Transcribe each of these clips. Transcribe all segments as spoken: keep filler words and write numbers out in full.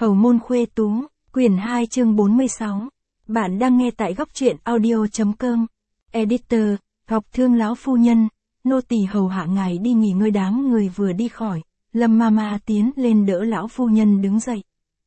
Hầu môn khuê tú, quyển hai chương bốn mươi sáu. Bạn đang nghe tại góc truyện audio.com. Editor, Ngọc Thương lão phu nhân, nô tỳ hầu hạ ngài đi nghỉ ngơi. Đám người vừa đi khỏi, Lâm Mama tiến lên đỡ lão phu nhân đứng dậy.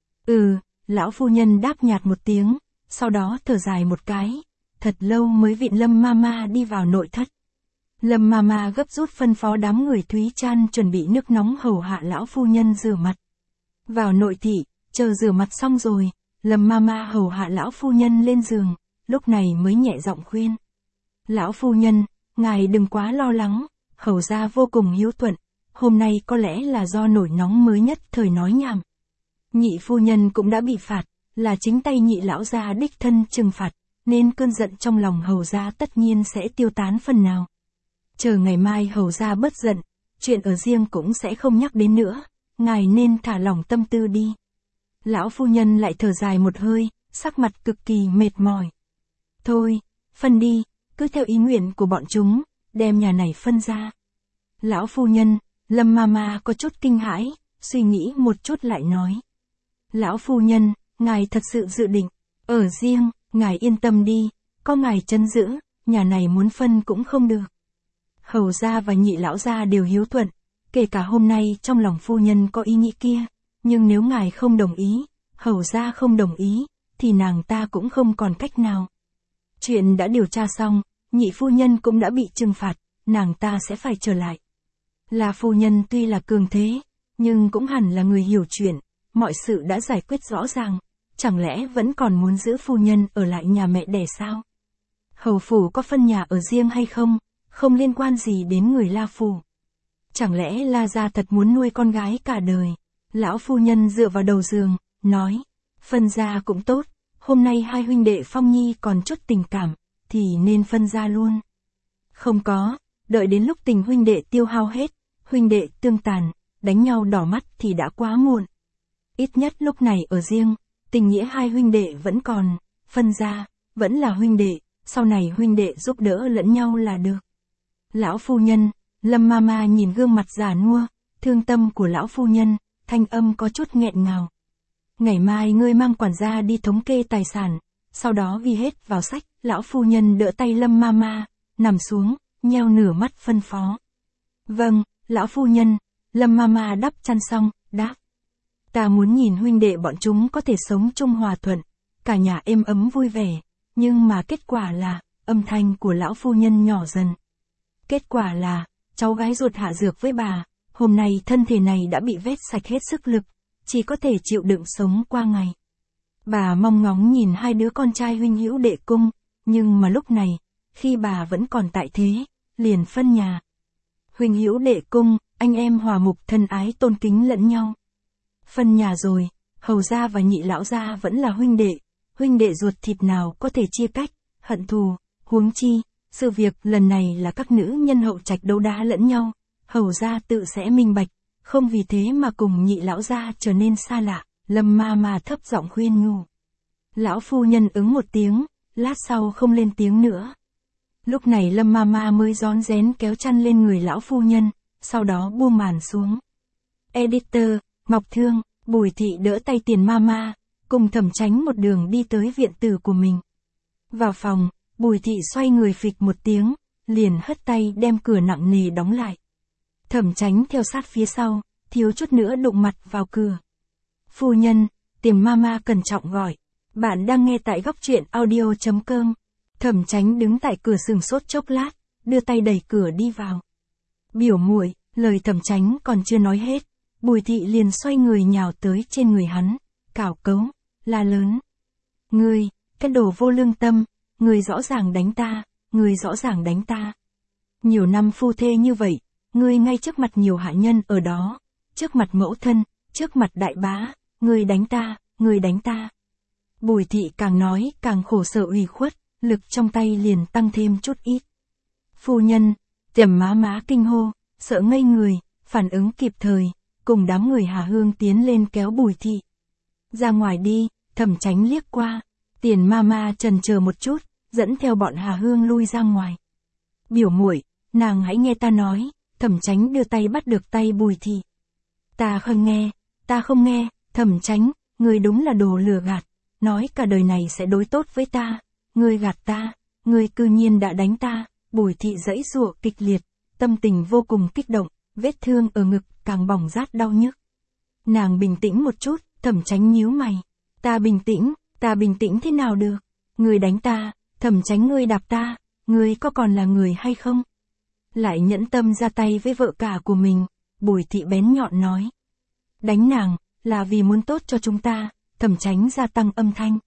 Ừ, lão phu nhân đáp nhạt một tiếng, sau đó thở dài một cái, thật lâu mới vịn Lâm Mama đi vào nội thất. Lâm Mama gấp rút phân phó đám người Thúy Chan chuẩn bị nước nóng hầu hạ lão phu nhân rửa mặt. Vào nội thị, chờ rửa mặt xong rồi, Lâm Mama hầu hạ lão phu nhân lên giường, lúc này mới nhẹ giọng khuyên. Lão phu nhân, ngài đừng quá lo lắng, hầu gia vô cùng hiếu thuận, hôm nay có lẽ là do nổi nóng mới nhất thời nói nhảm. Nhị phu nhân cũng đã bị phạt, là chính tay nhị lão gia đích thân trừng phạt, nên cơn giận trong lòng hầu gia tất nhiên sẽ tiêu tán phần nào. Chờ ngày mai hầu gia bớt giận, chuyện ở riêng cũng sẽ không nhắc đến nữa, ngài nên thả lỏng tâm tư đi. Lão phu nhân lại thở dài một hơi, sắc mặt cực kỳ mệt mỏi. Thôi, phân đi, cứ theo ý nguyện của bọn chúng, đem nhà này phân ra. Lão phu nhân, Lâm Mama có chút kinh hãi, suy nghĩ một chút lại nói. Lão phu nhân, ngài thật sự dự định, ở riêng, ngài yên tâm đi, có ngài trấn giữ, nhà này muốn phân cũng không được. Hầu gia và nhị lão gia đều hiếu thuận, kể cả hôm nay trong lòng phu nhân có ý nghĩ kia, nhưng nếu ngài không đồng ý, hầu gia không đồng ý, thì nàng ta cũng không còn cách nào. Chuyện đã điều tra xong, nhị phu nhân cũng đã bị trừng phạt, nàng ta sẽ phải trở lại. Là phu nhân tuy là cường thế, nhưng cũng hẳn là người hiểu chuyện, mọi sự đã giải quyết rõ ràng, chẳng lẽ vẫn còn muốn giữ phu nhân ở lại nhà mẹ đẻ sao? Hầu phủ có phân nhà ở riêng hay không, không liên quan gì đến người La phủ. Chẳng lẽ La gia thật muốn nuôi con gái cả đời? Lão phu nhân dựa vào đầu giường, nói, phân ra cũng tốt, hôm nay hai huynh đệ Phong Nhi còn chút tình cảm, thì nên phân ra luôn. Không có, đợi đến lúc tình huynh đệ tiêu hao hết, huynh đệ tương tàn, đánh nhau đỏ mắt thì đã quá muộn. Ít nhất lúc này ở riêng, tình nghĩa hai huynh đệ vẫn còn, phân ra, vẫn là huynh đệ, sau này huynh đệ giúp đỡ lẫn nhau là được. Lão phu nhân, Lâm Mama nhìn gương mặt già nua, thương tâm của lão phu nhân, thanh âm có chút nghẹn ngào. Ngày mai ngươi mang quản gia đi thống kê tài sản, sau đó ghi hết vào sách. Lão phu nhân đỡ tay Lâm Mama, nằm xuống, nheo nửa mắt phân phó. Vâng, lão phu nhân. Lâm Mama đắp chăn xong, đáp. Ta muốn nhìn huynh đệ bọn chúng có thể sống chung hòa thuận, cả nhà êm ấm vui vẻ, nhưng mà kết quả là, âm thanh của lão phu nhân nhỏ dần. Kết quả là, cháu gái ruột hạ dược với bà, hôm nay thân thể này đã bị vết sạch hết sức lực, chỉ có thể chịu đựng sống qua ngày. Bà mong ngóng nhìn hai đứa con trai huynh hữu đệ cung, nhưng mà lúc này, khi bà vẫn còn tại thế, liền phân nhà. Huynh hữu đệ cung, anh em hòa mục thân ái tôn kính lẫn nhau. Phân nhà rồi, hầu gia và nhị lão gia vẫn là huynh đệ, huynh đệ ruột thịt nào có thể chia cách, hận thù, huống chi. Sự việc lần này là các nữ nhân hậu trạch đấu đá lẫn nhau, hầu gia tự sẽ minh bạch, không vì thế mà cùng nhị lão gia trở nên xa lạ. Lâm Mama thấp giọng khuyên nhủ. Lão phu nhân ứng một tiếng, lát sau không lên tiếng nữa. Lúc này Lâm Mama mới rón rén kéo chăn lên người lão phu nhân, sau đó buông màn xuống. Editor, Ngọc Thương, Bùi Thị đỡ tay Tiền Mama, cùng Thẩm Chánh một đường đi tới viện tử của mình. Vào phòng, Bùi Thị xoay người phịch một tiếng, liền hất tay đem cửa nặng nề đóng lại. Thẩm Chánh theo sát phía sau, thiếu chút nữa đụng mặt vào cửa. Phu nhân, Tiền Mama cẩn trọng gọi. Bạn đang nghe tại góc truyện audio.com. Thẩm Chánh đứng tại cửa sừng sốt chốc lát, đưa tay đẩy cửa đi vào. Biểu muội, lời Thẩm Chánh còn chưa nói hết, Bùi Thị liền xoay người nhào tới trên người hắn, cào cấu, la lớn. Ngươi, cái đồ vô lương tâm, ngươi rõ ràng đánh ta, ngươi rõ ràng đánh ta. Nhiều năm phu thê như vậy, ngươi ngay trước mặt nhiều hạ nhân ở đó, trước mặt mẫu thân, trước mặt đại bá, ngươi đánh ta, ngươi đánh ta. Bùi Thị càng nói càng khổ sở ủy khuất, lực trong tay liền tăng thêm chút ít. Phu nhân, Tiềm má má kinh hô, sợ ngây người, phản ứng kịp thời, cùng đám người Hà Hương tiến lên kéo Bùi Thị. Ra ngoài đi, Thẩm Chánh liếc qua, Tiền Mama chần chờ một chút, dẫn theo bọn Hà Hương lui ra ngoài. Biểu muội, nàng hãy nghe ta nói. Thẩm Chánh đưa tay bắt được tay Bùi Thị. Ta không nghe, ta không nghe. Thẩm Chánh, ngươi đúng là đồ lừa gạt, nói cả đời này sẽ đối tốt với ta, ngươi gạt ta, ngươi cư nhiên đã đánh ta. Bùi thị giãy giụa kịch liệt, tâm tình vô cùng kích động, vết thương ở ngực càng bỏng rát đau nhức. Nàng bình tĩnh một chút, Thẩm Chánh nhíu mày. Ta bình tĩnh, ta bình tĩnh thế nào được? Ngươi đánh ta, Thẩm Chánh ngươi đạp ta, ngươi có còn là người hay không? Lại nhẫn tâm ra tay với vợ cả của mình, Bùi thị bén nhọn nói. Đánh nàng, là vì muốn tốt cho chúng ta, Thẩm Chánh gia tăng âm thanh.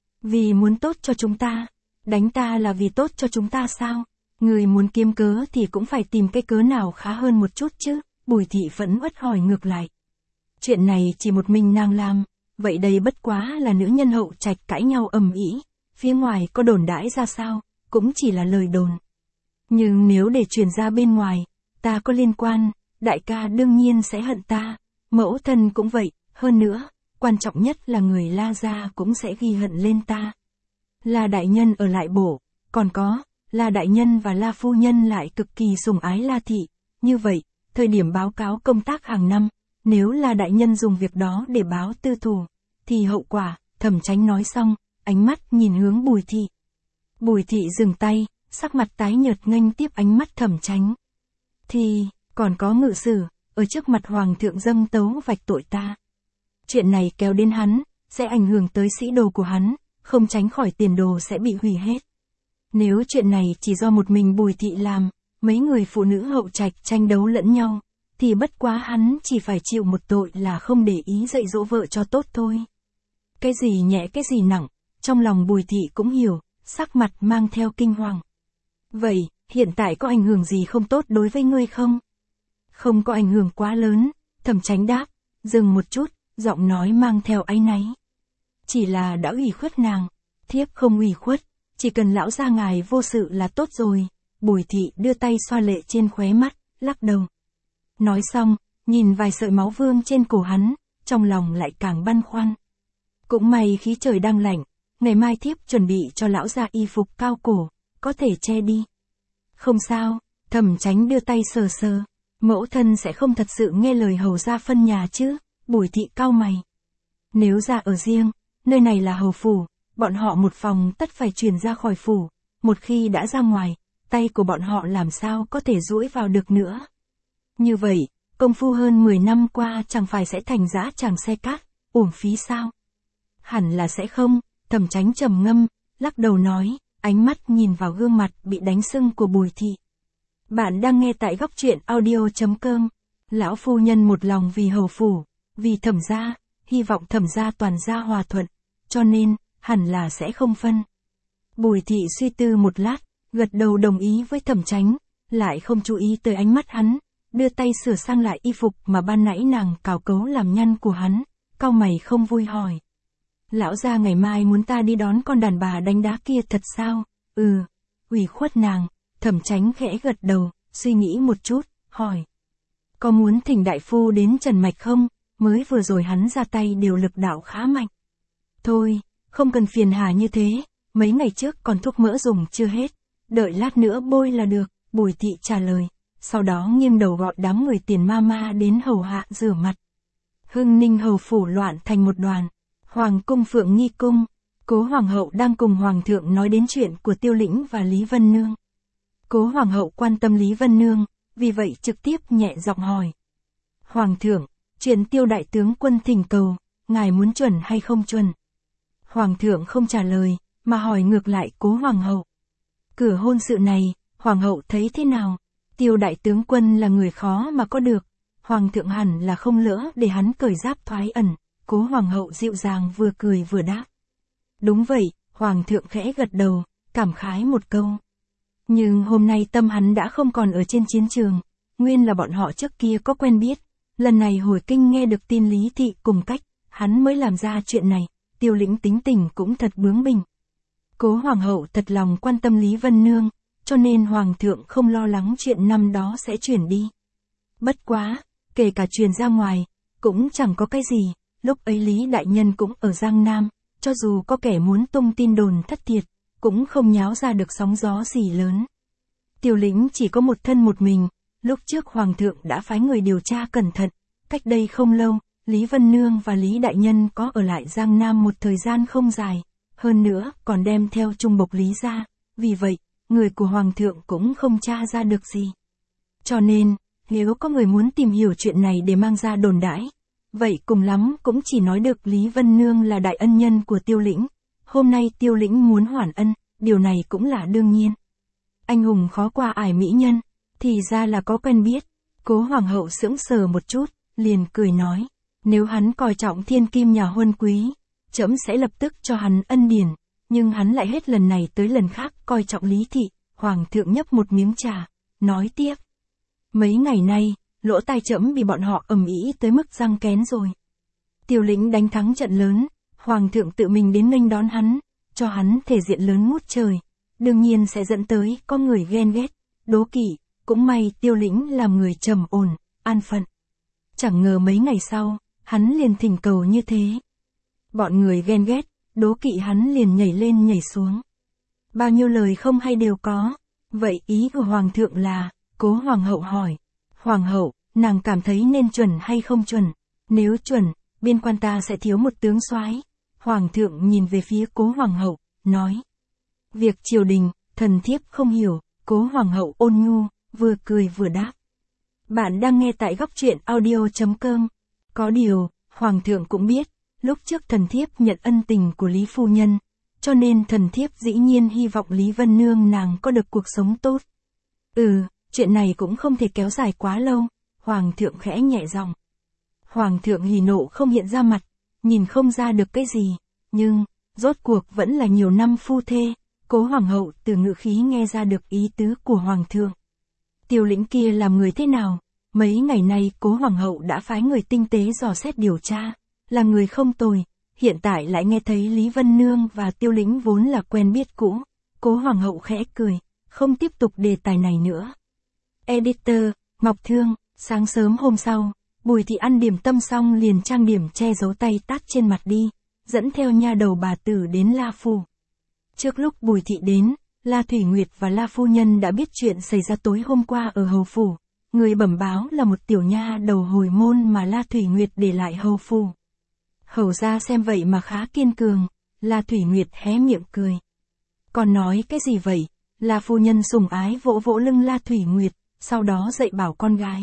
Vì muốn tốt cho chúng ta, đánh ta là vì tốt cho chúng ta sao? Người muốn kiếm cớ thì cũng phải tìm cái cớ nào khá hơn một chút chứ, Bùi thị phẫn uất hỏi ngược lại. Chuyện này chỉ một mình nàng làm, vậy đây bất quá là nữ nhân hậu trạch cãi nhau ầm ĩ, phía ngoài có đồn đãi ra sao, cũng chỉ là lời đồn. Nhưng nếu để truyền ra bên ngoài, ta có liên quan, đại ca đương nhiên sẽ hận ta, mẫu thân cũng vậy, hơn nữa, quan trọng nhất là người La gia cũng sẽ ghi hận lên ta. La đại nhân ở lại bổ, còn có, La đại nhân và La phu nhân lại cực kỳ sủng ái La thị, như vậy, thời điểm báo cáo công tác hàng năm, nếu La đại nhân dùng việc đó để báo tư thù, thì hậu quả, Thẩm Chánh nói xong, ánh mắt nhìn hướng Bùi thị. Bùi thị dừng tay, sắc mặt tái nhợt nghênh tiếp ánh mắt Thẩm Chánh. Thì, còn có ngự sử, ở trước mặt hoàng thượng dâng tấu vạch tội ta. Chuyện này kéo đến hắn, sẽ ảnh hưởng tới sĩ đồ của hắn, không tránh khỏi tiền đồ sẽ bị hủy hết. Nếu chuyện này chỉ do một mình Bùi thị làm, mấy người phụ nữ hậu trạch tranh đấu lẫn nhau, thì bất quá hắn chỉ phải chịu một tội là không để ý dạy dỗ vợ cho tốt thôi. Cái gì nhẹ cái gì nặng, trong lòng Bùi thị cũng hiểu, sắc mặt mang theo kinh hoàng. Vậy, hiện tại có ảnh hưởng gì không tốt đối với ngươi không? Không có ảnh hưởng quá lớn, Thẩm Chánh đáp, dừng một chút, giọng nói mang theo áy náy. Chỉ là đã ủy khuất nàng, thiếp không ủy khuất, chỉ cần lão gia ngài vô sự là tốt rồi. Bùi thị đưa tay xoa lệ trên khóe mắt, lắc đầu. Nói xong, nhìn vài sợi máu vương trên cổ hắn, trong lòng lại càng băn khoăn. Cũng may khí trời đang lạnh, ngày mai thiếp chuẩn bị cho lão gia y phục cao cổ, có thể che đi. Không sao, Thẩm Chánh đưa tay sờ sờ, mẫu thân sẽ không thật sự nghe lời hầu gia phân nhà chứ, Bùi thị cau mày. Nếu ra ở riêng, nơi này là hầu phủ, bọn họ một phòng tất phải chuyển ra khỏi phủ, một khi đã ra ngoài, tay của bọn họ làm sao có thể duỗi vào được nữa. Như vậy, công phu hơn mười năm qua chẳng phải sẽ thành dã tràng xe cát, uổng phí sao? Hẳn là sẽ không, Thẩm Chánh trầm ngâm, lắc đầu nói, ánh mắt nhìn vào gương mặt bị đánh sưng của Bùi thị. Bạn đang nghe tại góc truyện audio chấm com. Lão phu nhân một lòng vì hầu phủ, vì Thẩm gia, hy vọng Thẩm gia toàn gia hòa thuận, cho nên, hẳn là sẽ không phân. Bùi thị suy tư một lát, gật đầu đồng ý với Thẩm Chánh, lại không chú ý tới ánh mắt hắn, đưa tay sửa sang lại y phục mà ban nãy nàng cào cấu làm nhăn của hắn, cau mày không vui hỏi. Lão gia ngày mai muốn ta đi đón con đàn bà đánh đá kia thật sao? Ừ, ủy khuất nàng, Thẩm Chánh khẽ gật đầu, suy nghĩ một chút, hỏi. Có muốn thỉnh đại phu đến Trần Mạch không? Mới vừa rồi hắn ra tay điều lực đạo khá mạnh. Thôi, không cần phiền hà như thế, mấy ngày trước còn thuốc mỡ dùng chưa hết, đợi lát nữa bôi là được, Bùi thị trả lời, sau đó nghiêng đầu gọi đám người Tiền ma ma đến hầu hạ rửa mặt. Hưng Ninh hầu phủ loạn thành một đoàn, Hoàng cung Phượng Nghi cung, Cố Hoàng hậu đang cùng Hoàng thượng nói đến chuyện của Tiêu Lĩnh và Lý Vân Nương. Cố Hoàng hậu quan tâm Lý Vân Nương, vì vậy trực tiếp nhẹ giọng hỏi. Hoàng thượng, chuyện Tiêu đại tướng quân thỉnh cầu, ngài muốn chuẩn hay không chuẩn? Hoàng thượng không trả lời, mà hỏi ngược lại Cố Hoàng hậu. Cửa hôn sự này, Hoàng hậu thấy thế nào? Tiêu đại tướng quân là người khó mà có được, Hoàng thượng hẳn là không lỡ để hắn cởi giáp thoái ẩn. Cố Hoàng hậu dịu dàng vừa cười vừa đáp. Đúng vậy, Hoàng thượng khẽ gật đầu, cảm khái một câu. Nhưng hôm nay tâm hắn đã không còn ở trên chiến trường, nguyên là bọn họ trước kia có quen biết, lần này hồi kinh nghe được tin Lý thị cùng cách, hắn mới làm ra chuyện này, Tiêu Lĩnh tính tình cũng thật bướng bỉnh. Cố Hoàng hậu thật lòng quan tâm Lý Vân Nương, cho nên Hoàng thượng không lo lắng chuyện năm đó sẽ chuyển đi. Bất quá, kể cả truyền ra ngoài, cũng chẳng có cái gì, lúc ấy Lý đại nhân cũng ở Giang Nam, cho dù có kẻ muốn tung tin đồn thất thiệt, cũng không nháo ra được sóng gió gì lớn. Tiêu Lĩnh chỉ có một thân một mình, lúc trước Hoàng thượng đã phái người điều tra cẩn thận, cách đây không lâu, Lý Vân Nương và Lý Đại Nhân có ở lại Giang Nam một thời gian không dài, hơn nữa còn đem theo Trung Bộc Lý ra, vì vậy, người của Hoàng thượng cũng không tra ra được gì. Cho nên, nếu có người muốn tìm hiểu chuyện này để mang ra đồn đãi, vậy cùng lắm cũng chỉ nói được Lý Vân Nương là đại ân nhân của Tiêu Lĩnh. Hôm nay Tiêu Lĩnh muốn hoàn ân, điều này cũng là đương nhiên. Anh hùng khó qua ải mỹ nhân, thì ra là có quen biết. Cố Hoàng hậu sững sờ một chút, liền cười nói, nếu hắn coi trọng thiên kim nhà huân quý, trẫm sẽ lập tức cho hắn ân điển, nhưng hắn lại hết lần này tới lần khác coi trọng Lý thị. Hoàng thượng nhấp một miếng trà, nói tiếp. Mấy ngày nay, lỗ tai trẫm bị bọn họ ầm ĩ tới mức răng kén rồi. Tiêu Lĩnh đánh thắng trận lớn, Hoàng thượng tự mình đến nghênh đón hắn, cho hắn thể diện lớn ngút trời, đương nhiên sẽ dẫn tới có người ghen ghét, đố kỵ, cũng may Tiêu Lĩnh làm người trầm ổn, an phận. Chẳng ngờ mấy ngày sau, hắn liền thỉnh cầu như thế. Bọn người ghen ghét, đố kỵ hắn liền nhảy lên nhảy xuống. Bao nhiêu lời không hay đều có, vậy ý của Hoàng thượng là, Cố Hoàng hậu hỏi. Hoàng hậu, nàng cảm thấy nên chuẩn hay không chuẩn? Nếu chuẩn, biên quan ta sẽ thiếu một tướng soái. Hoàng thượng nhìn về phía Cố Hoàng hậu, nói. Việc triều đình, thần thiếp không hiểu. Cố Hoàng hậu ôn nhu, vừa cười vừa đáp. Bạn đang nghe tại góc truyện audio chấm com. Có điều, Hoàng thượng cũng biết, lúc trước thần thiếp nhận ân tình của Lý phu nhân, cho nên thần thiếp dĩ nhiên hy vọng Lý Vân Nương nàng có được cuộc sống tốt. Ừ, chuyện này cũng không thể kéo dài quá lâu. Hoàng thượng khẽ nhẹ giọng. Hoàng thượng hỉ nộ không hiện ra mặt, nhìn không ra được cái gì, nhưng, rốt cuộc vẫn là nhiều năm phu thê. Cố Hoàng hậu từ ngữ khí nghe ra được ý tứ của Hoàng thượng. Tiêu Lĩnh kia làm người thế nào? Mấy ngày nay Cố Hoàng hậu đã phái người tinh tế dò xét điều tra, là người không tồi, hiện tại lại nghe thấy Lý Vân Nương và Tiêu Lĩnh vốn là quen biết cũ. Cố Hoàng hậu khẽ cười, không tiếp tục đề tài này nữa. Editor, Ngọc Thương. Sáng sớm hôm sau, Bùi Thị ăn điểm tâm xong liền trang điểm che giấu tay tát trên mặt đi, dẫn theo nha đầu bà tử đến La Phủ. Trước lúc Bùi Thị đến, La Thủy Nguyệt và La Phu Nhân đã biết chuyện xảy ra tối hôm qua ở Hầu Phủ. Người bẩm báo là một tiểu nha đầu hồi môn mà La Thủy Nguyệt để lại Hầu Phủ. Hầu ra xem vậy mà khá kiên cường, La Thủy Nguyệt hé miệng cười. Còn nói cái gì vậy? La Phu Nhân sủng ái vỗ vỗ lưng La Thủy Nguyệt, sau đó dạy bảo con gái.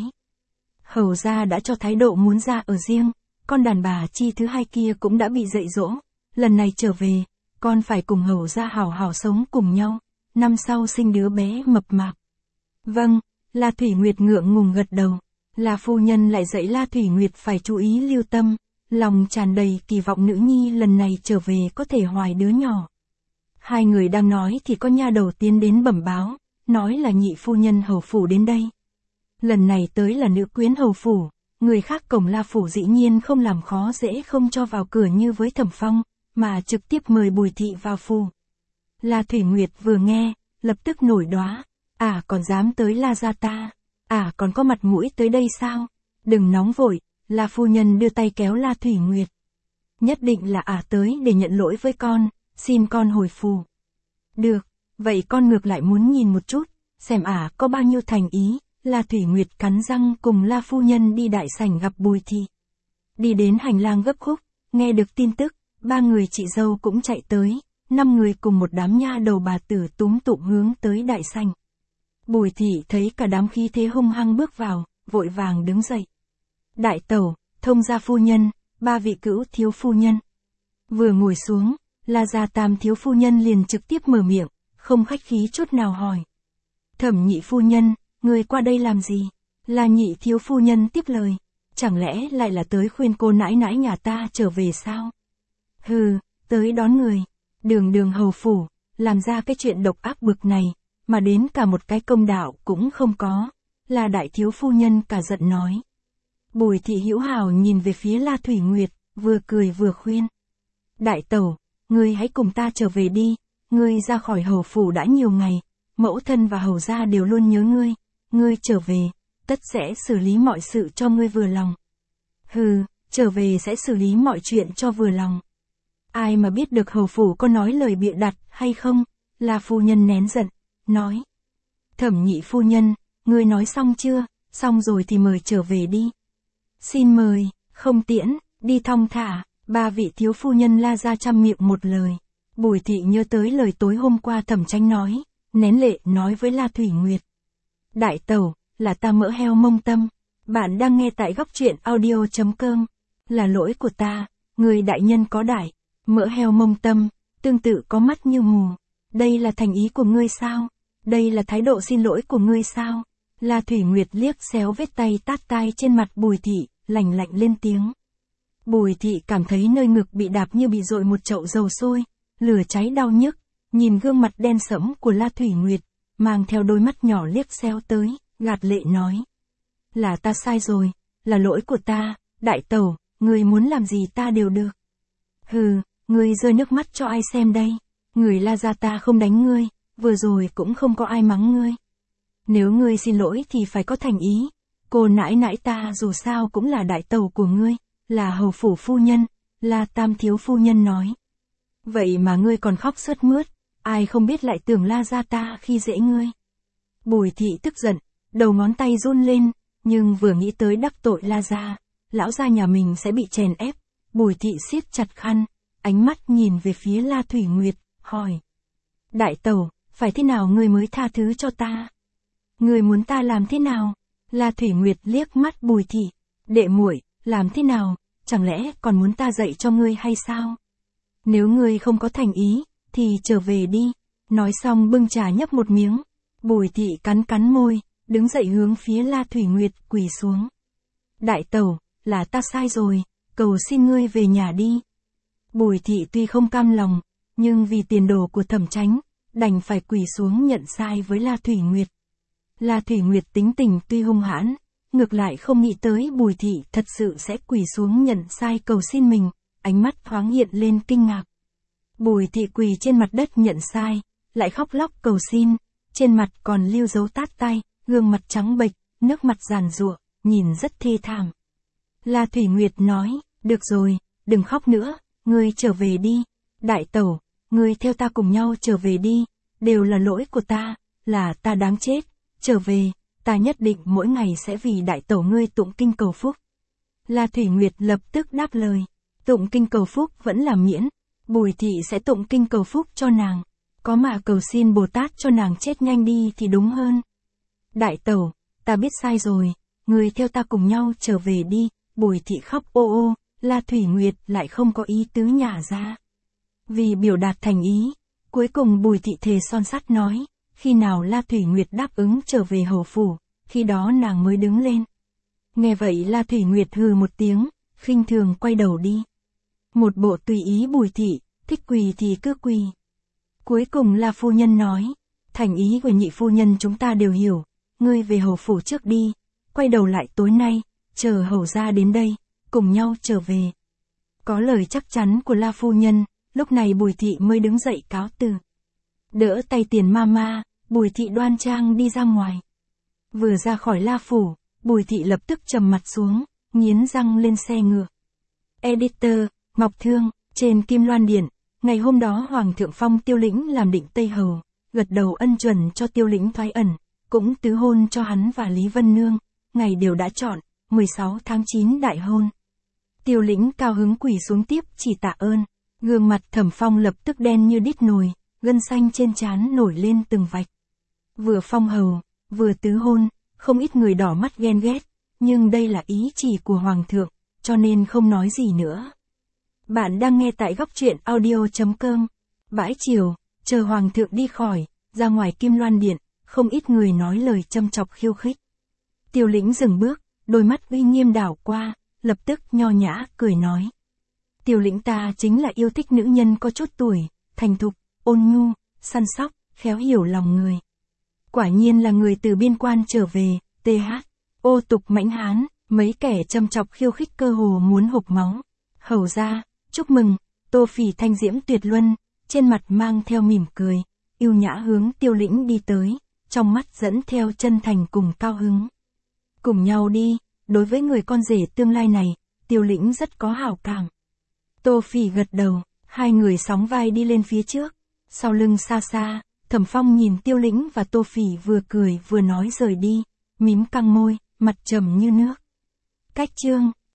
Hầu ra đã cho thái độ muốn ra ở riêng, con đàn bà Chi thứ hai kia cũng đã bị dạy dỗ, lần này trở về, con phải cùng hầu ra hảo hảo sống cùng nhau, năm sau sinh đứa bé mập mạp. Vâng, La Thủy Nguyệt ngượng ngùng gật đầu, La Phu Nhân lại dạy La Thủy Nguyệt phải chú ý lưu tâm, lòng tràn đầy kỳ vọng nữ nhi lần này trở về có thể hoài đứa nhỏ. Hai người đang nói thì có nha đầu tiến đến bẩm báo, nói là nhị phu nhân Hầu Phủ đến đây. Lần này tới là nữ quyến Hầu Phủ, người khác cổng La Phủ dĩ nhiên không làm khó dễ không cho vào cửa như với Thẩm Phong, mà trực tiếp mời Bùi Thị vào phủ. La Thủy Nguyệt vừa nghe, lập tức nổi đoá, à còn dám tới La gia ta, à còn có mặt mũi tới đây sao? Đừng nóng vội, La Phu Nhân đưa tay kéo La Thủy Nguyệt. Nhất định là ả tới để nhận lỗi với con, xin con hồi phủ. Được, vậy con ngược lại muốn nhìn một chút, xem ả có bao nhiêu thành ý. La Thủy Nguyệt cắn răng cùng La Phu Nhân đi đại sảnh gặp Bùi Thị. Đi đến hành lang gấp khúc, nghe được tin tức, ba người chị dâu cũng chạy tới, năm người cùng một đám nha đầu bà tử túm tụm hướng tới đại sảnh. Bùi Thị thấy cả đám khí thế hung hăng bước vào, vội vàng đứng dậy. Đại tẩu, thông gia phu nhân, ba vị cữu thiếu phu nhân. Vừa ngồi xuống, La gia tam thiếu phu nhân liền trực tiếp mở miệng, không khách khí chút nào hỏi. Thẩm nhị phu nhân, người qua đây làm gì? La nhị thiếu phu nhân tiếp lời. Chẳng lẽ lại là tới khuyên cô nãi nãi nhà ta trở về sao? Hừ, tới đón người. Đường đường Hầu Phủ, làm ra cái chuyện độc ác bực này, mà đến cả một cái công đạo cũng không có. La đại thiếu phu nhân cả giận nói. Bùi Thị hữu hảo nhìn về phía La Thủy Nguyệt, vừa cười vừa khuyên. Đại tẩu, ngươi hãy cùng ta trở về đi, ngươi ra khỏi Hầu Phủ đã nhiều ngày, mẫu thân và hầu gia đều luôn nhớ ngươi, ngươi trở về, tất sẽ xử lý mọi sự cho ngươi vừa lòng. Hừ, trở về sẽ xử lý mọi chuyện cho vừa lòng. Ai mà biết được Hầu Phủ có nói lời bịa đặt hay không? La phu nhân nén giận, nói. Thẩm nhị phu nhân, ngươi nói xong chưa? Xong rồi thì mời trở về đi. Xin mời, Không tiễn, đi thong thả, ba vị thiếu phu nhân la ra trăm miệng một lời. Bùi thị nhớ tới lời tối hôm qua Thẩm Chánh nói, nén lệ nói với La Thủy Nguyệt. Đại tẩu, là ta mỡ heo mông tâm. Bạn đang nghe tại góc truyện audio chấm com. Là lỗi của ta, người đại nhân có đại, mỡ heo mông tâm, tương tự có mắt như mù. Đây là thành ý của ngươi sao? Đây là thái độ xin lỗi của ngươi sao? La Thủy Nguyệt liếc xéo vết tay tát tai trên mặt Bùi thị, lạnh lạnh lên tiếng. Bùi thị cảm thấy nơi ngực bị đạp như bị dội một chậu dầu sôi, lửa cháy đau nhức, nhìn gương mặt đen sẫm của La Thủy Nguyệt, mang theo đôi mắt nhỏ liếc xéo tới, gạt lệ nói. Là ta sai rồi, là lỗi của ta, đại tẩu, ngươi muốn làm gì ta đều được. Hừ, ngươi rơi nước mắt cho ai xem đây, người La gia ta không đánh ngươi, vừa rồi cũng không có ai mắng ngươi. Nếu ngươi xin lỗi thì phải có thành ý, cô nãi nãi ta dù sao cũng là đại tẩu của ngươi, là hầu phủ phu nhân, là tam thiếu phu nhân nói. Vậy mà ngươi còn khóc sướt mướt, ai không biết lại tưởng La gia ta khi dễ ngươi. Bùi thị tức giận, đầu ngón tay run lên, nhưng vừa nghĩ tới đắc tội La gia, lão gia nhà mình sẽ bị chèn ép, Bùi thị siết chặt khăn, ánh mắt nhìn về phía La Thủy Nguyệt, hỏi. Đại tẩu, phải thế nào ngươi mới tha thứ cho ta? Ngươi muốn ta làm thế nào? La Thủy Nguyệt liếc mắt Bùi thị, đệ muội, làm thế nào, chẳng lẽ còn muốn ta dạy cho ngươi hay sao? Nếu ngươi không có thành ý, thì trở về đi. Nói xong bưng trà nhấp một miếng. Bùi thị cắn cắn môi, đứng dậy hướng phía La Thủy Nguyệt quỳ xuống. Đại tẩu, là ta sai rồi, cầu xin ngươi về nhà đi. Bùi thị tuy không cam lòng, nhưng vì tiền đồ của Thẩm Chánh, đành phải quỳ xuống nhận sai với La Thủy Nguyệt. La Thủy Nguyệt tính tình tuy hung hãn, ngược lại không nghĩ tới Bùi thị thật sự sẽ quỳ xuống nhận sai cầu xin mình, ánh mắt thoáng hiện lên kinh ngạc. Bùi thị quỳ trên mặt đất nhận sai, lại khóc lóc cầu xin, trên mặt còn lưu dấu tát tay, gương mặt trắng bệch, nước mặt giàn giụa, nhìn rất thê thảm. La Thủy Nguyệt nói, được rồi, đừng khóc nữa, ngươi trở về đi. Đại tẩu, ngươi theo ta cùng nhau trở về đi, đều là lỗi của ta, là ta đáng chết, trở về, ta nhất định mỗi ngày sẽ vì đại tẩu ngươi tụng kinh cầu phúc. La Thủy Nguyệt lập tức đáp lời, tụng kinh cầu phúc vẫn là miễn, Bùi thị sẽ tụng kinh cầu phúc cho nàng, có mà cầu xin Bồ Tát cho nàng chết nhanh đi thì đúng hơn. Đại tẩu, ta biết sai rồi, ngươi theo ta cùng nhau trở về đi. Bùi thị khóc ô ô, La Thủy Nguyệt lại không có ý tứ nhả ra. Vì biểu đạt thành ý, cuối cùng Bùi thị thề son sắt nói, khi nào La Thủy Nguyệt đáp ứng trở về hầu phủ, khi đó nàng mới đứng lên. Nghe vậy La Thủy Nguyệt hừ một tiếng, khinh thường quay đầu đi. Một bộ tùy ý Bùi thị, thích quỳ thì cứ quỳ. Cuối cùng La phu nhân nói, thành ý của nhị phu nhân chúng ta đều hiểu, ngươi về hầu phủ trước đi, quay đầu lại tối nay, chờ hầu gia đến đây, cùng nhau trở về. Có lời chắc chắn của La phu nhân, lúc này Bùi thị mới đứng dậy cáo từ. Đỡ tay Tiền Mama, Bùi thị đoan trang đi ra ngoài. Vừa ra khỏi La phủ, Bùi thị lập tức trầm mặt xuống, nghiến răng lên xe ngựa. Editor, Ngọc Thương, trên Kim Loan Điện, ngày hôm đó Hoàng thượng phong Tiêu Lĩnh làm định Tây Hầu, gật đầu ân chuẩn cho Tiêu Lĩnh thoái ẩn, cũng tứ hôn cho hắn và Lý Vân Nương, ngày đều đã chọn, mười sáu tháng chín đại hôn. Tiêu Lĩnh cao hứng quỳ xuống tiếp chỉ tạ ơn, gương mặt Thẩm Phong lập tức đen như đít nồi, gân xanh trên trán nổi lên từng vạch. Vừa phong hầu, vừa tứ hôn, không ít người đỏ mắt ghen ghét, nhưng đây là ý chỉ của Hoàng thượng, cho nên không nói gì nữa. Bạn đang nghe tại góc truyện audio chấm com. Bãi chiều, chờ Hoàng thượng đi khỏi, ra ngoài Kim Loan Điện, không ít người nói lời châm chọc khiêu khích. Tiêu Lĩnh dừng bước, đôi mắt uy nghiêm đảo qua, lập tức nho nhã cười nói. Tiêu Lĩnh ta chính là yêu thích nữ nhân có chút tuổi, thành thục, ôn nhu, săn sóc, khéo hiểu lòng người. Quả nhiên là người từ biên quan trở về, th, ô tục mãnh hán, mấy kẻ châm chọc khiêu khích cơ hồ muốn hộc máu. Hầu ra, chúc mừng, Tô Phỉ thanh diễm tuyệt luân, trên mặt mang theo mỉm cười, yêu nhã hướng Tiêu Lĩnh đi tới, trong mắt dẫn theo chân thành cùng cao hứng. Cùng nhau đi, đối với người con rể tương lai này, Tiêu Lĩnh rất có hảo cảm. Tô Phỉ gật đầu, hai người sóng vai đi lên phía trước, sau lưng xa xa, Thẩm Phong nhìn Tiêu Lĩnh và Tô Phỉ vừa cười vừa nói rời đi, mím căng môi, mặt trầm như nước. Cách chương